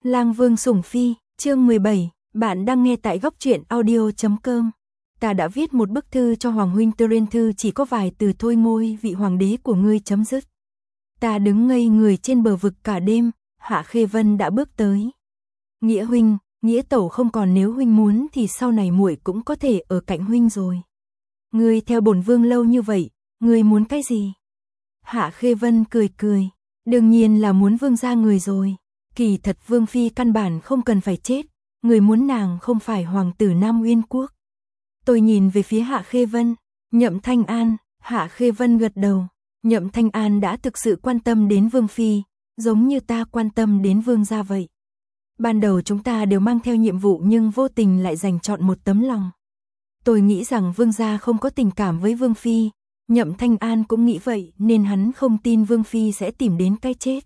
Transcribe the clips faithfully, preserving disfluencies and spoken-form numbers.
Lang Vương Sủng Phi, chương mười bảy, bạn đang nghe tại góc truyện audio chấm com. Ta đã viết một bức thư cho Hoàng huynh, Turin thư chỉ có vài từ thôi: ngôi vị hoàng đế của ngươi chấm dứt. Ta đứng ngây người trên bờ vực cả đêm, Hạ Khê Vân đã bước tới. Nghĩa huynh, Nghĩa tẩu không còn, nếu huynh muốn thì sau này muội cũng có thể ở cạnh huynh rồi. Ngươi theo bổn vương lâu như vậy, ngươi muốn cái gì? Hạ Khê Vân cười cười, đương nhiên là muốn vương gia người rồi. Kỳ thật vương phi căn bản không cần phải chết, người muốn nàng không phải hoàng tử Nam Uyên Quốc. Tôi nhìn về phía Hạ Khê Vân, Nhậm Thanh An. Hạ Khê Vân gật đầu. Nhậm Thanh An đã thực sự quan tâm đến vương phi, giống như ta quan tâm đến vương gia vậy. Ban đầu chúng ta đều mang theo nhiệm vụ nhưng vô tình lại giành chọn một tấm lòng. Tôi nghĩ rằng vương gia không có tình cảm với vương phi, Nhậm Thanh An cũng nghĩ vậy nên hắn không tin vương phi sẽ tìm đến cái chết.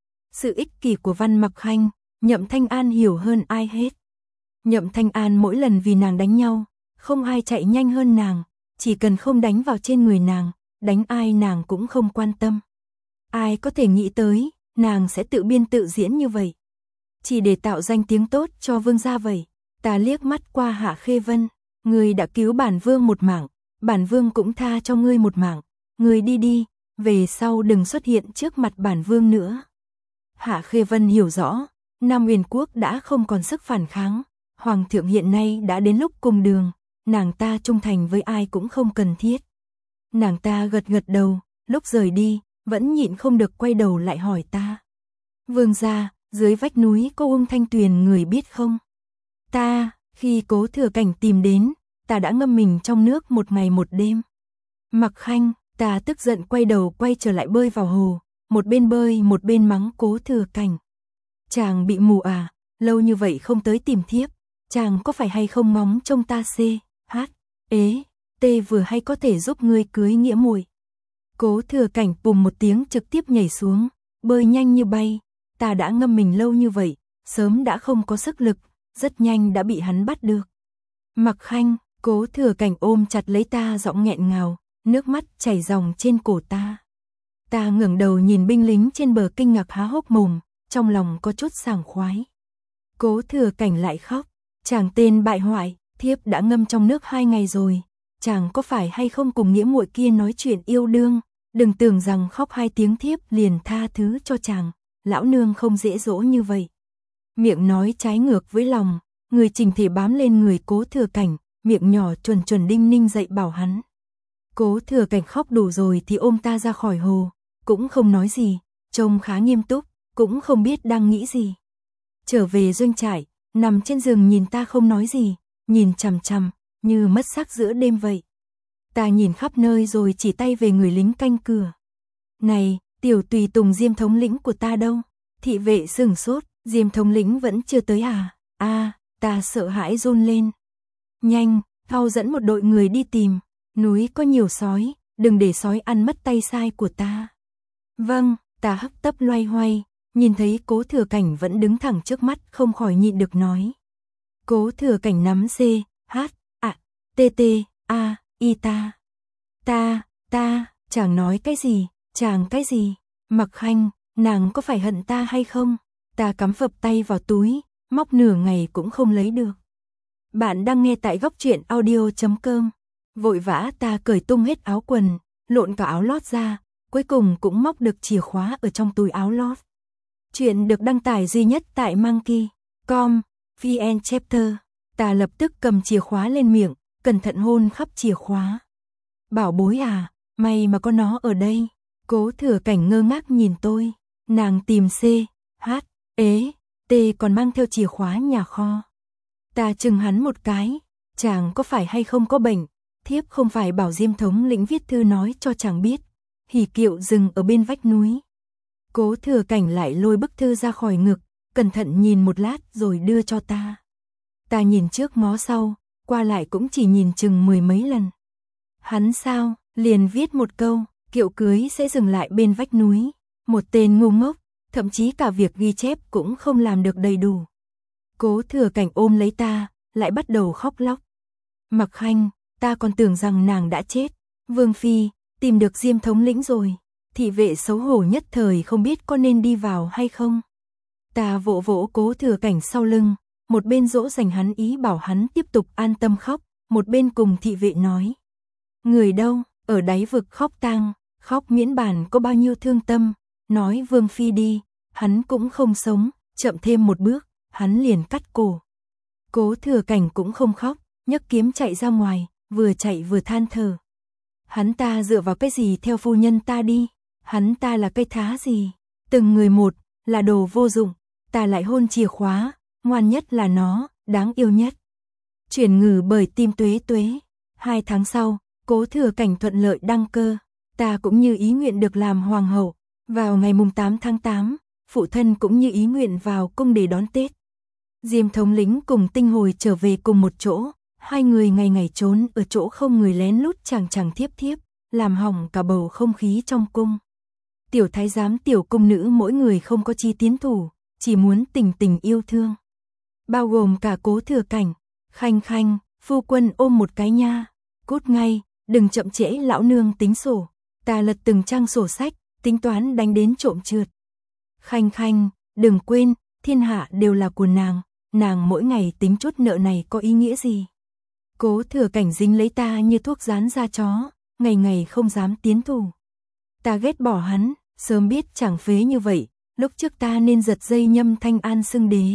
Sự ích kỷ của Văn Mặc Khanh, Nhậm Thanh An hiểu hơn ai hết. Nhậm Thanh An mỗi lần vì nàng đánh nhau, không ai chạy nhanh hơn nàng, chỉ cần không đánh vào trên người nàng, đánh ai nàng cũng không quan tâm. Ai có thể nghĩ tới, nàng sẽ tự biên tự diễn như vậy. Chỉ để tạo danh tiếng tốt cho vương gia vậy. Ta liếc mắt qua Hạ Khê Vân, ngươi đã cứu bản vương một mạng, bản vương cũng tha cho ngươi một mạng, ngươi đi đi, về sau đừng xuất hiện trước mặt bản vương nữa. Hạ Khê Vân hiểu rõ, Nam Uyên Quốc đã không còn sức phản kháng, hoàng thượng hiện nay đã đến lúc cùng đường, nàng ta trung thành với ai cũng không cần thiết. Nàng ta gật gật đầu, lúc rời đi, vẫn nhịn không được quay đầu lại hỏi ta. Vương gia, dưới vách núi có Ung Thanh Tuyền người biết không? Ta, khi Cố Thừa Cảnh tìm đến, ta đã ngâm mình trong nước một ngày một đêm. Mặc Khanh, ta tức giận quay đầu quay trở lại bơi vào hồ, một bên bơi một bên mắng Cố Thừa Cảnh. Chàng bị mù à, lâu như vậy không tới tìm thiếp, chàng có phải hay không ngóng trông ta c, h, ế, t vừa hay có thể giúp ngươi cưới Nghĩa muội. Cố Thừa Cảnh bùm một tiếng trực tiếp nhảy xuống, bơi nhanh như bay. Ta đã ngâm mình lâu như vậy, sớm đã không có sức lực, rất nhanh đã bị hắn bắt được. Mặc Khanh, Cố Thừa Cảnh ôm chặt lấy ta, giọng nghẹn ngào, nước mắt chảy ròng trên cổ ta. Ta ngẩng đầu nhìn binh lính trên bờ kinh ngạc há hốc mồm, trong lòng có chút sảng khoái. Cố Thừa Cảnh lại khóc, chàng tên bại hoại, thiếp đã ngâm trong nước hai ngày rồi, chàng có phải hay không cùng Nghĩa muội kia nói chuyện yêu đương, đừng tưởng rằng khóc hai tiếng thiếp liền tha thứ cho chàng. Lão nương không dễ dỗ như vậy. Miệng nói trái ngược với lòng, người chỉnh thể bám lên người Cố Thừa Cảnh, miệng nhỏ chuẩn chuẩn đinh ninh dạy bảo hắn. Cố Thừa Cảnh khóc đủ rồi thì ôm ta ra khỏi hồ, cũng không nói gì, trông khá nghiêm túc, cũng không biết đang nghĩ gì. Trở về doanh trại, nằm trên giường nhìn ta không nói gì, nhìn chằm chằm, như mất xác giữa đêm vậy. Ta nhìn khắp nơi rồi chỉ tay về người lính canh cửa. Này, tiểu tùy tùng Diêm thống lĩnh của ta đâu? Thị vệ sửng sốt, Diêm thống lĩnh vẫn chưa tới à? A, à, ta sợ hãi run lên. Nhanh, mau dẫn một đội người đi tìm, núi có nhiều sói, đừng để sói ăn mất tay sai của ta. Vâng, ta hấp tấp loay hoay, nhìn thấy Cố Thừa Cảnh vẫn đứng thẳng trước mắt, không khỏi nhịn được nói. Cố Thừa Cảnh nắm c, h, a, t t, a, y ta. Ta, ta, chàng nói cái gì? Chàng cái gì? Mặc Khanh, nàng có phải hận ta hay không? Ta cắm phập tay vào túi, móc nửa ngày cũng không lấy được. Bạn đang nghe tại góc truyện audio chấm com. Vội vã ta cởi tung hết áo quần, lộn cả áo lót ra, cuối cùng cũng móc được chìa khóa ở trong túi áo lót. Chuyện được đăng tải duy nhất tại monkey chấm com, vn chapter. Ta lập tức cầm chìa khóa lên miệng, cẩn thận hôn khắp chìa khóa. Bảo bối à, may mà có nó ở đây. Cố Thừa Cảnh ngơ ngác nhìn tôi, nàng tìm c, h, ế, t còn mang theo chìa khóa nhà kho. Ta chừng hắn một cái, chàng có phải hay không có bệnh, thiếp không phải bảo Diêm thống lĩnh viết thư nói cho chàng biết, hỉ kiệu dừng ở bên vách núi. Cố Thừa Cảnh lại lôi bức thư ra khỏi ngực, cẩn thận nhìn một lát rồi đưa cho ta. Ta nhìn trước ngó sau, qua lại cũng chỉ nhìn chừng mười mấy lần. Hắn sao, liền viết một câu. Kiệu cưới sẽ dừng lại bên vách núi, một tên ngu ngốc, thậm chí cả việc ghi chép cũng không làm được đầy đủ. Cố Thừa Cảnh ôm lấy ta, lại bắt đầu khóc lóc. Mặc Khanh, ta còn tưởng rằng nàng đã chết. Vương phi, tìm được Diêm thống lĩnh rồi. Thị vệ xấu hổ nhất thời không biết có nên đi vào hay không. Ta vỗ vỗ Cố Thừa Cảnh sau lưng, một bên dỗ dành hắn ý bảo hắn tiếp tục an tâm khóc, một bên cùng thị vệ nói. Người đâu, ở đáy vực khóc tang, khóc miễn bản có bao nhiêu thương tâm, nói Vương Phi đi, hắn cũng không sống, chậm thêm một bước, hắn liền cắt cổ. Cố Thừa Cảnh cũng không khóc, nhấc kiếm chạy ra ngoài, vừa chạy vừa than thở. Hắn ta dựa vào cái gì theo phu nhân ta đi, hắn ta là cây thá gì, từng người một, là đồ vô dụng, ta lại hôn chìa khóa, ngoan nhất là nó, đáng yêu nhất. Chuyển ngừ bởi tim tuế tuế, hai tháng sau, Cố Thừa Cảnh thuận lợi đăng cơ, ta cũng như ý nguyện được làm hoàng hậu, vào ngày mùng tám tháng tám, phụ thân cũng như ý nguyện vào cung để đón Tết. Diêm thống lĩnh cùng Tinh Hồi trở về cùng một chỗ, hai người ngày ngày trốn ở chỗ không người lén lút chàng chàng thiếp thiếp, làm hỏng cả bầu không khí trong cung. Tiểu thái giám tiểu cung nữ mỗi người không có chi tiến thủ, chỉ muốn tình tình yêu thương. Bao gồm cả Cố Thừa Cảnh, Khanh Khanh, phu quân ôm một cái nha, cút ngay, đừng chậm trễ lão nương tính sổ, ta lật từng trang sổ sách, tính toán đánh đến trộm trượt. Khanh Khanh, đừng quên, thiên hạ đều là của nàng, nàng mỗi ngày tính chút nợ này có ý nghĩa gì? Cố Thừa Cảnh dính lấy ta như thuốc dán da chó, ngày ngày không dám tiến thủ. Ta ghét bỏ hắn, sớm biết chẳng phế như vậy, lúc trước ta nên giật dây Nhâm Thanh An xưng đế.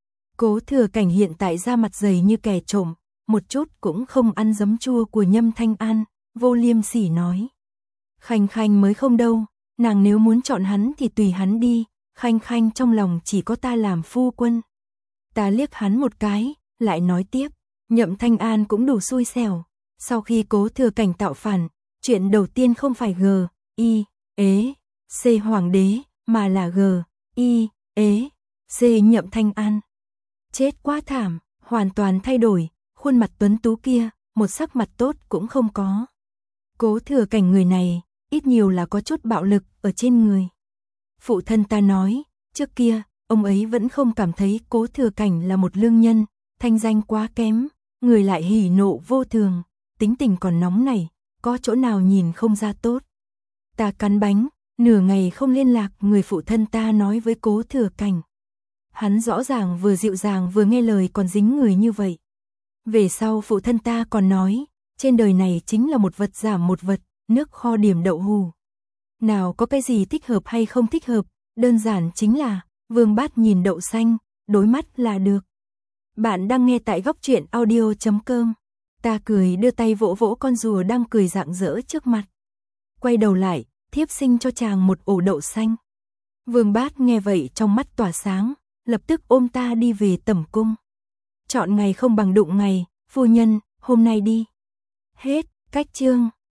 Cố Thừa Cảnh hiện tại ra mặt dày như kẻ trộm, một chút cũng không ăn giấm chua của Nhâm Thanh An, vô liêm sỉ nói. Khanh Khanh mới không đâu, nàng nếu muốn chọn hắn thì tùy hắn đi, Khanh Khanh trong lòng chỉ có ta làm phu quân. Ta liếc hắn một cái, lại nói tiếp, Nhậm Thanh An cũng đủ xui xẻo, sau khi Cố Thừa Cảnh tạo phản, chuyện đầu tiên không phải G, I, ế, C hoàng đế, mà là G, I, ế, C Nhậm Thanh An. Chết quá thảm, hoàn toàn thay đổi, khuôn mặt tuấn tú kia, một sắc mặt tốt cũng không có. Cố Thừa Cảnh người này, ít nhiều là có chút bạo lực ở trên người. Phụ thân ta nói, trước kia, ông ấy vẫn không cảm thấy Cố Thừa Cảnh là một lương nhân, thanh danh quá kém, người lại hỉ nộ vô thường, tính tình còn nóng này, có chỗ nào nhìn không ra tốt. Ta cắn bánh, nửa ngày không liên lạc, người phụ thân ta nói với Cố Thừa Cảnh. Hắn rõ ràng vừa dịu dàng vừa nghe lời còn dính người như vậy. Về sau phụ thân ta còn nói, trên đời này chính là một vật giảm một vật, nước kho điểm đậu hù. Nào có cái gì thích hợp hay không thích hợp, đơn giản chính là, vương bát nhìn đậu xanh, đối mắt là được. Bạn đang nghe tại góc truyện audio chấm com. Ta cười đưa tay vỗ vỗ con rùa đang cười rạng rỡ trước mặt. Quay đầu lại, thiếp sinh cho chàng một ổ đậu xanh. Vương bát nghe vậy trong mắt tỏa sáng, lập tức ôm ta đi về tẩm cung. Chọn ngày không bằng đụng ngày, phu nhân, hôm nay đi. Hết, cách chương.